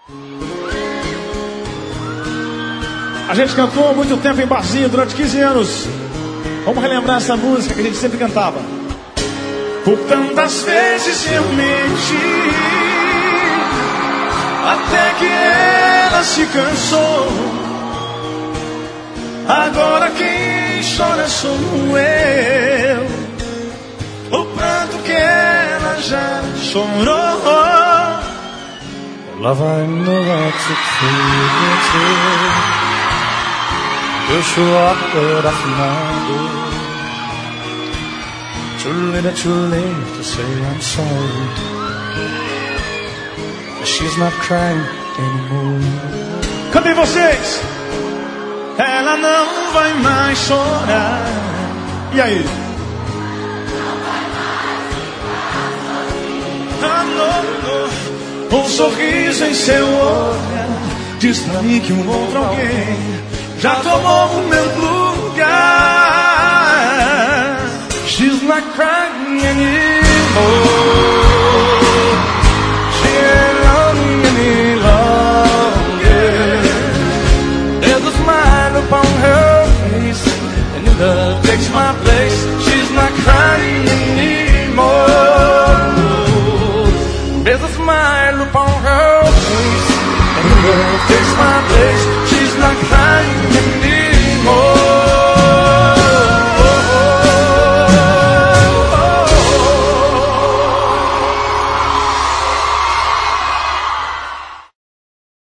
A gente cantou há muito tempo em barzinho, durante 15 anos. Vamos relembrar essa música que a gente sempre cantava. Por tantas vezes eu menti, até que ela se cansou. Agora quem chora sou eu. O pranto que ela já chorou. Love, I know that's a true. Eu chorar afinado. Too late to say I'm sorry. She's not crying anymore. Cantem vocês! Ela não vai mais chorar. E aí? Um sorriso em seu olhar diz pra mim que um outro alguém já tomou o meu lugar. She's not crying anymore.